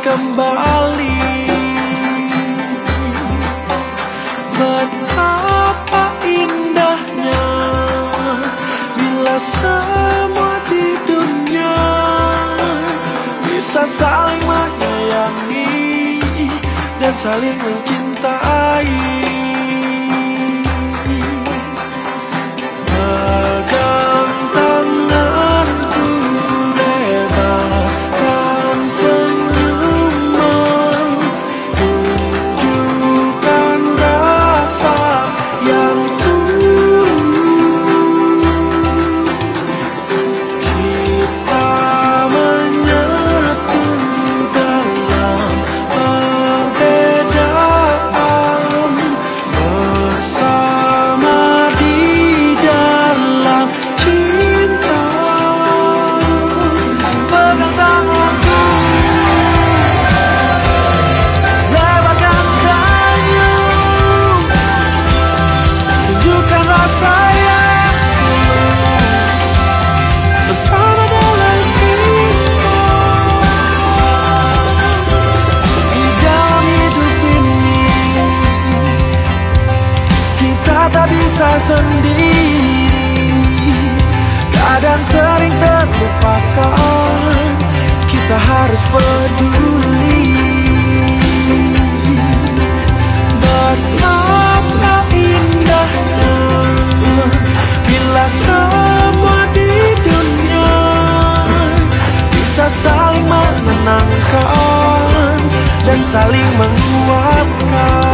kembali. Betapa indahnya bila semua di dunia bisa saling menyayangi dan saling mencintai. Pegang tanganku, lebarkan senyummu, tunjukkan rasa yang tulus. Kita menyatu dalam perbedaan, bersama di dalam cinta. Pegang tanganku, lebarkan senyum, tunjukkan rasa yang tulus, bersama dalam cinta. Di dalam hidup ini kita tak bisa sendiri, kadang sering terlupakan, kita harus peduli. Betapa indahnya bila semua di dunia bisa saling menenangkan dan saling menguatkan.